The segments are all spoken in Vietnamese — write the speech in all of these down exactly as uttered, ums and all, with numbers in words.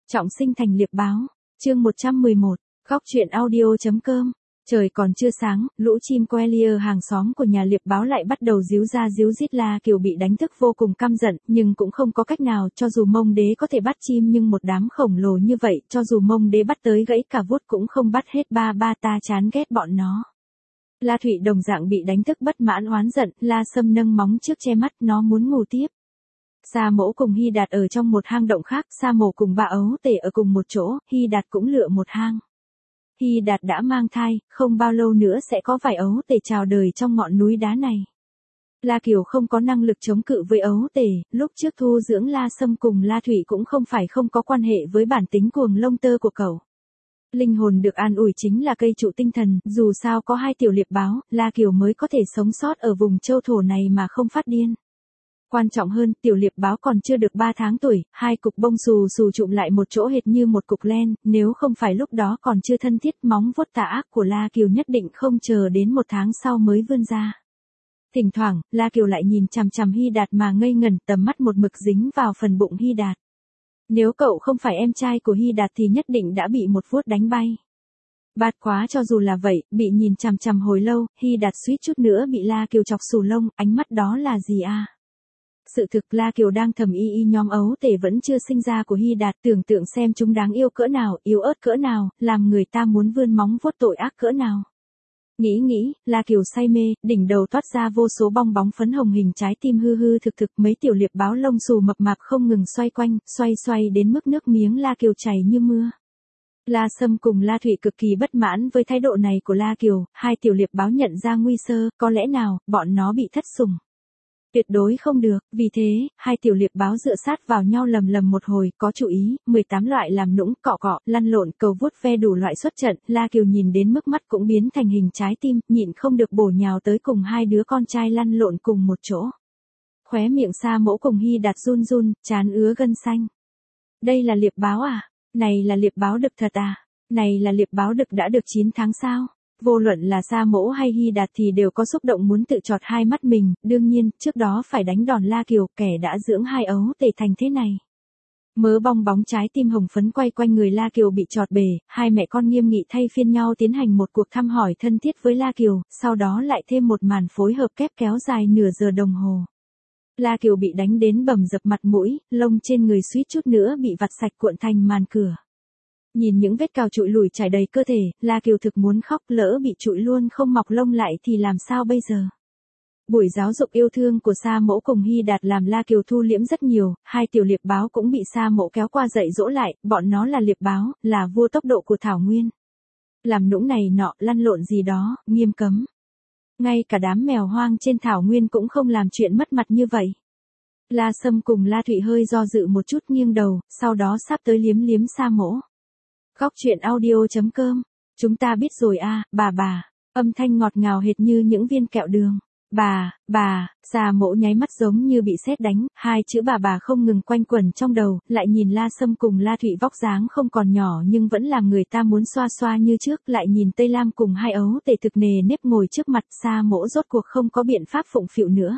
Trọng sinh thành liệp báo, chương một trăm mười một, góc truyện audio.com. Trời còn chưa sáng, lũ chim Quellier hàng xóm của nhà liệp báo lại bắt đầu díu ra díu dít. La Kiều bị đánh thức vô cùng căm giận, nhưng cũng không có cách nào. Cho dù Mông Đế có thể bắt chim nhưng một đám khổng lồ như vậy, cho dù Mông Đế bắt tới gãy cả vuốt cũng không bắt hết. Ba ba ta chán ghét bọn nó. La Thụy đồng dạng bị đánh thức bất mãn oán giận. La Sâm nâng móng trước che mắt, nó muốn ngủ tiếp. Sa Mỗ cùng Hy Đạt ở trong một hang động khác, Sa Mổ cùng bà ấu tể ở cùng một chỗ, Hy Đạt cũng lựa một hang. Hy Đạt đã mang thai, không bao lâu nữa sẽ có vài ấu tể chào đời trong ngọn núi đá này. La Kiều không có năng lực chống cự với ấu tể, lúc trước thu dưỡng La Sâm cùng La Thụy cũng không phải không có quan hệ với bản tính cuồng lông tơ của cậu. Linh hồn được an ủi chính là cây trụ tinh thần, dù sao có hai tiểu liệp báo, La Kiều mới có thể sống sót ở vùng châu thổ này mà không phát điên. Quan trọng hơn, tiểu liệp báo còn chưa được ba tháng tuổi, hai cục bông xù xù trụm lại một chỗ hệt như một cục len, nếu không phải lúc đó còn chưa thân thiết, móng vuốt tà ác của La Kiều nhất định không chờ đến một tháng sau mới vươn ra. Thỉnh thoảng, La Kiều lại nhìn chằm chằm Hy Đạt mà ngây ngẩn, tầm mắt một mực dính vào phần bụng Hy Đạt. Nếu cậu không phải em trai của Hy Đạt thì nhất định đã bị một vuốt đánh bay. Bạt quá. Cho dù là vậy, bị nhìn chằm chằm hồi lâu, Hy Đạt suýt chút nữa bị La Kiều chọc xù lông, ánh mắt đó là gì à? Sự thực La Kiều đang thầm y y nhóm ấu tể vẫn chưa sinh ra của Hy Đạt, tưởng tượng xem chúng đáng yêu cỡ nào, yếu ớt cỡ nào, làm người ta muốn vươn móng vuốt tội ác cỡ nào. Nghĩ nghĩ, La Kiều say mê, đỉnh đầu toát ra vô số bong bóng phấn hồng hình trái tim hư hư thực thực, mấy tiểu liệp báo lông xù mập mạp không ngừng xoay quanh, xoay xoay đến mức nước miếng La Kiều chảy như mưa. La Sâm cùng La Thụy cực kỳ bất mãn với thái độ này của La Kiều, hai tiểu liệp báo nhận ra nguy sơ, có lẽ nào, bọn nó bị thất sủng. Tuyệt đối không được, vì thế, hai tiểu liệp báo dựa sát vào nhau lầm lầm một hồi, có chú ý, mười tám loại làm nũng, cọ cọ, lăn lộn, cầu vuốt ve đủ loại xuất trận. La Kiều nhìn đến mức mắt cũng biến thành hình trái tim, nhịn không được bổ nhào tới cùng hai đứa con trai lăn lộn cùng một chỗ. Khóe miệng Sa Mỗ cùng Hy Đạt run run, trán ứa gân xanh. Đây là liệp báo à? Này là liệp báo đực thật à? Này là liệp báo đực đã được chín tháng sao? Vô luận là Sa Mỗ hay Hy Đạt thì đều có xúc động muốn tự chọt hai mắt mình, đương nhiên, trước đó phải đánh đòn La Kiều, kẻ đã dưỡng hai ấu tể thành thế này. Mớ bong bóng trái tim hồng phấn quay quanh người La Kiều bị chọt bể, hai mẹ con nghiêm nghị thay phiên nhau tiến hành một cuộc thăm hỏi thân thiết với La Kiều, sau đó lại thêm một màn phối hợp kép kéo dài nửa giờ đồng hồ. La Kiều bị đánh đến bầm dập mặt mũi, lông trên người suýt chút nữa bị vặt sạch cuộn thành màn cửa. Nhìn những vết cào trụi lùi trải đầy cơ thể, La Kiều thực muốn khóc, lỡ bị trụi luôn không mọc lông lại thì làm sao bây giờ? Buổi giáo dục yêu thương của Sa Mỗ cùng Hy Đạt làm La Kiều thu liễm rất nhiều, hai tiểu liệp báo cũng bị Sa Mỗ kéo qua dạy dỗ lại, bọn nó là liệp báo, là vua tốc độ của Thảo Nguyên. Làm nũng này nọ, lăn lộn gì đó, nghiêm cấm. Ngay cả đám mèo hoang trên Thảo Nguyên cũng không làm chuyện mất mặt như vậy. La Sâm cùng La Thụy hơi do dự một chút nghiêng đầu, sau đó sắp tới liếm liếm Sa Mỗ. Góc truyện audio.com. Chúng ta biết rồi a, bà bà. Âm thanh ngọt ngào hệt như những viên kẹo đường. Bà, bà, Sa Mỗ nháy mắt giống như bị sét đánh, hai chữ bà bà không ngừng quanh quẩn trong đầu, lại nhìn La Sâm cùng La Thụy vóc dáng không còn nhỏ nhưng vẫn làm người ta muốn xoa xoa như trước, lại nhìn Tây Lam cùng hai ấu tể thực nề nếp ngồi trước mặt, Sa Mỗ rốt cuộc không có biện pháp phụng phịu nữa.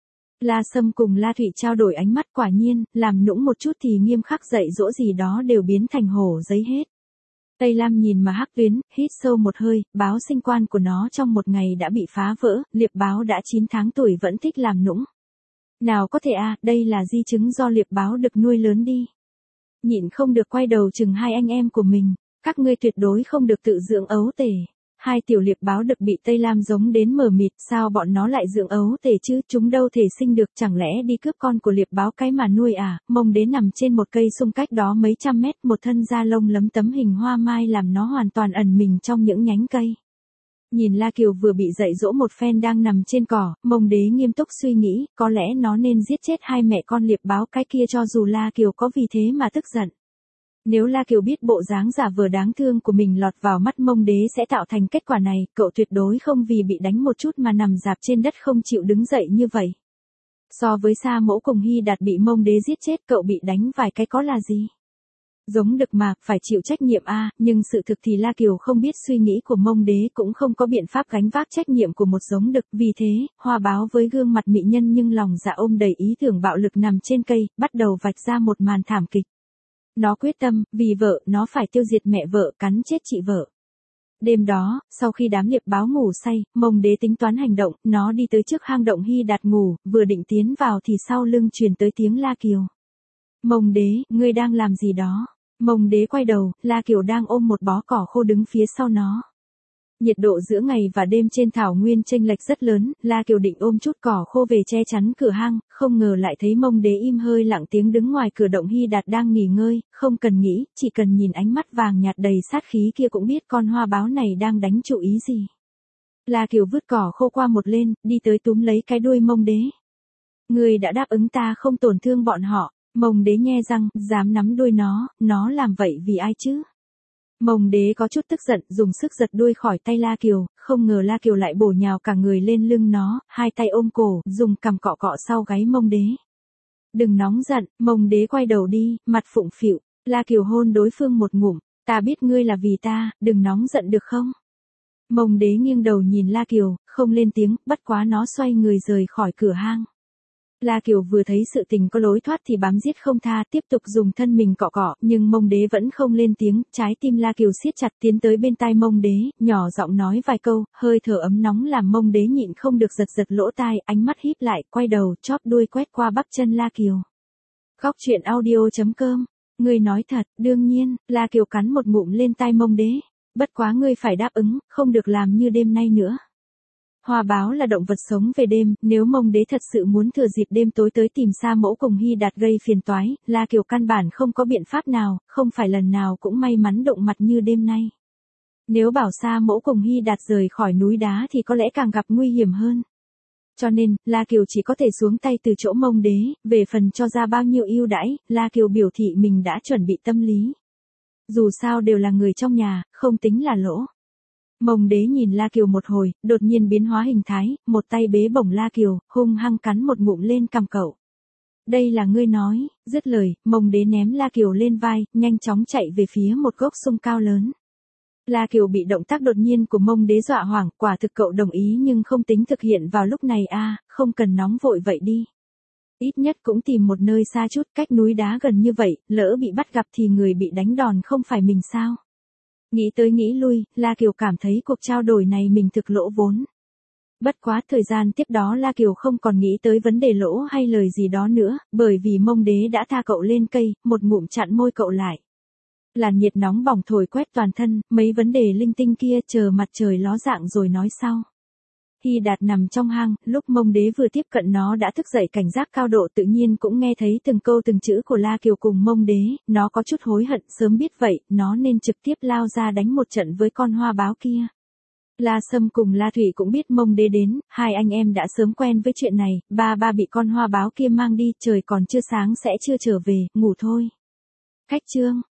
La Sâm cùng La Thụy trao đổi ánh mắt, quả nhiên, làm nũng một chút thì nghiêm khắc dạy dỗ gì đó đều biến thành hổ giấy hết. Tây Lam nhìn mà hắc tuyến, hít sâu một hơi, báo sinh quan của nó trong một ngày đã bị phá vỡ, liệp báo đã chín tháng tuổi vẫn thích làm nũng. Nào có thể à, đây là di chứng do liệp báo được nuôi lớn đi. Nhịn không được quay đầu chừng hai anh em của mình, các ngươi tuyệt đối không được tự dưỡng ấu tể. Hai tiểu liệp báo được bị Tây Lam giống đến mờ mịt, sao bọn nó lại dưỡng ấu tể chứ, chúng đâu thể sinh được, chẳng lẽ đi cướp con của liệp báo cái mà nuôi à? Mông Đế nằm trên một cây sung cách đó mấy trăm mét, một thân da lông lấm tấm hình hoa mai làm nó hoàn toàn ẩn mình trong những nhánh cây. Nhìn La Kiều vừa bị dạy dỗ một phen đang nằm trên cỏ, Mông Đế nghiêm túc suy nghĩ, có lẽ nó nên giết chết hai mẹ con liệp báo cái kia cho dù La Kiều có vì thế mà tức giận. Nếu La Kiều biết bộ dáng giả vờ đáng thương của mình lọt vào mắt Mông Đế sẽ tạo thành kết quả này, cậu tuyệt đối không vì bị đánh một chút mà nằm rạp trên đất không chịu đứng dậy như vậy. So với Sa Mỗ cùng Hy Đạt bị Mông Đế giết chết, cậu bị đánh vài cái có là gì? Giống đực mà, phải chịu trách nhiệm a, à, nhưng sự thực thì La Kiều không biết suy nghĩ của Mông Đế cũng không có biện pháp gánh vác trách nhiệm của một giống đực, vì thế, Hoa Báo với gương mặt mị nhân nhưng lòng dạ ôm đầy ý tưởng bạo lực nằm trên cây, bắt đầu vạch ra một màn thảm kịch. Nó quyết tâm, vì vợ, nó phải tiêu diệt mẹ vợ, cắn chết chị vợ. Đêm đó, sau khi đám liệp báo ngủ say, Mông Đế tính toán hành động, nó đi tới trước hang động Hy Đạt ngủ, vừa định tiến vào thì sau lưng truyền tới tiếng La Kiều. Mông Đế, ngươi đang làm gì đó? Mông Đế quay đầu, La Kiều đang ôm một bó cỏ khô đứng phía sau nó. Nhiệt độ giữa ngày và đêm trên thảo nguyên chênh lệch rất lớn, La Kiều định ôm chút cỏ khô về che chắn cửa hang, không ngờ lại thấy Mông Đế im hơi lặng tiếng đứng ngoài cửa động Hy Đạt đang nghỉ ngơi, không cần nghĩ, chỉ cần nhìn ánh mắt vàng nhạt đầy sát khí kia cũng biết con hoa báo này đang đánh chủ ý gì. La Kiều vứt cỏ khô qua một lên, đi tới túm lấy cái đuôi Mông Đế. Ngươi đã đáp ứng ta không tổn thương bọn họ. Mông Đế nhe răng, dám nắm đuôi nó, nó làm vậy vì ai chứ? Mông Đế có chút tức giận, dùng sức giật đuôi khỏi tay La Kiều, không ngờ La Kiều lại bổ nhào cả người lên lưng nó, hai tay ôm cổ, dùng cằm cọ cọ sau gáy Mông Đế. Đừng nóng giận, Mông Đế quay đầu đi, mặt phụng phịu, La Kiều hôn đối phương một ngụm, ta biết ngươi là vì ta, đừng nóng giận được không? Mông Đế nghiêng đầu nhìn La Kiều, không lên tiếng, bất quá nó xoay người rời khỏi cửa hang. La Kiều vừa thấy sự tình có lối thoát thì bám giết không tha, tiếp tục dùng thân mình cọ cọ, nhưng Mông Đế vẫn không lên tiếng, trái tim La Kiều siết chặt tiến tới bên tai Mông Đế, nhỏ giọng nói vài câu, hơi thở ấm nóng làm Mông Đế nhịn không được giật giật lỗ tai, ánh mắt híp lại, quay đầu, chóp đuôi quét qua bắp chân La Kiều. Góc truyện audio chấm com, ngươi nói thật, đương nhiên, La Kiều cắn một ngụm lên tai Mông Đế, bất quá ngươi phải đáp ứng, không được làm như đêm nay nữa. Hoa báo là động vật sống về đêm, nếu Mông Đế thật sự muốn thừa dịp đêm tối tới tìm Sa Mẫu cùng Hy Đạt gây phiền toái, La Kiều căn bản không có biện pháp nào, không phải lần nào cũng may mắn đụng mặt như đêm nay. Nếu bảo Sa Mẫu cùng Hy Đạt rời khỏi núi đá thì có lẽ càng gặp nguy hiểm hơn. Cho nên, La Kiều chỉ có thể xuống tay từ chỗ Mông Đế, về phần cho ra bao nhiêu ưu đãi, La Kiều biểu thị mình đã chuẩn bị tâm lý. Dù sao đều là người trong nhà, không tính là lỗ. Mông Đế nhìn La Kiều một hồi, đột nhiên biến hóa hình thái, một tay bế bổng La Kiều, hung hăng cắn một ngụm lên cằm cậu. Đây là ngươi nói, dứt lời, Mông Đế ném La Kiều lên vai, nhanh chóng chạy về phía một gốc sung cao lớn. La Kiều bị động tác đột nhiên của Mông Đế dọa hoảng, quả thực cậu đồng ý nhưng không tính thực hiện vào lúc này a, à, không cần nóng vội vậy đi. Ít nhất cũng tìm một nơi xa chút, cách núi đá gần như vậy, lỡ bị bắt gặp thì người bị đánh đòn không phải mình sao? Nghĩ tới nghĩ lui, La Kiều cảm thấy cuộc trao đổi này mình thực lỗ vốn. Bất quá thời gian tiếp đó La Kiều không còn nghĩ tới vấn đề lỗ hay lời gì đó nữa, bởi vì Mông Đế đã tha cậu lên cây, một ngụm chặn môi cậu lại. Làn nhiệt nóng bỏng thổi quét toàn thân, mấy vấn đề linh tinh kia chờ mặt trời ló dạng rồi nói sau. Hy Đạt nằm trong hang, lúc Mông Đế vừa tiếp cận nó đã thức dậy cảnh giác cao độ, tự nhiên cũng nghe thấy từng câu từng chữ của La Kiều cùng Mông Đế, nó có chút hối hận, sớm biết vậy, nó nên trực tiếp lao ra đánh một trận với con hoa báo kia. La Sâm cùng La Thủy cũng biết Mông Đế đến, hai anh em đã sớm quen với chuyện này, ba ba bị con hoa báo kia mang đi, trời còn chưa sáng sẽ chưa trở về, ngủ thôi. Khách chương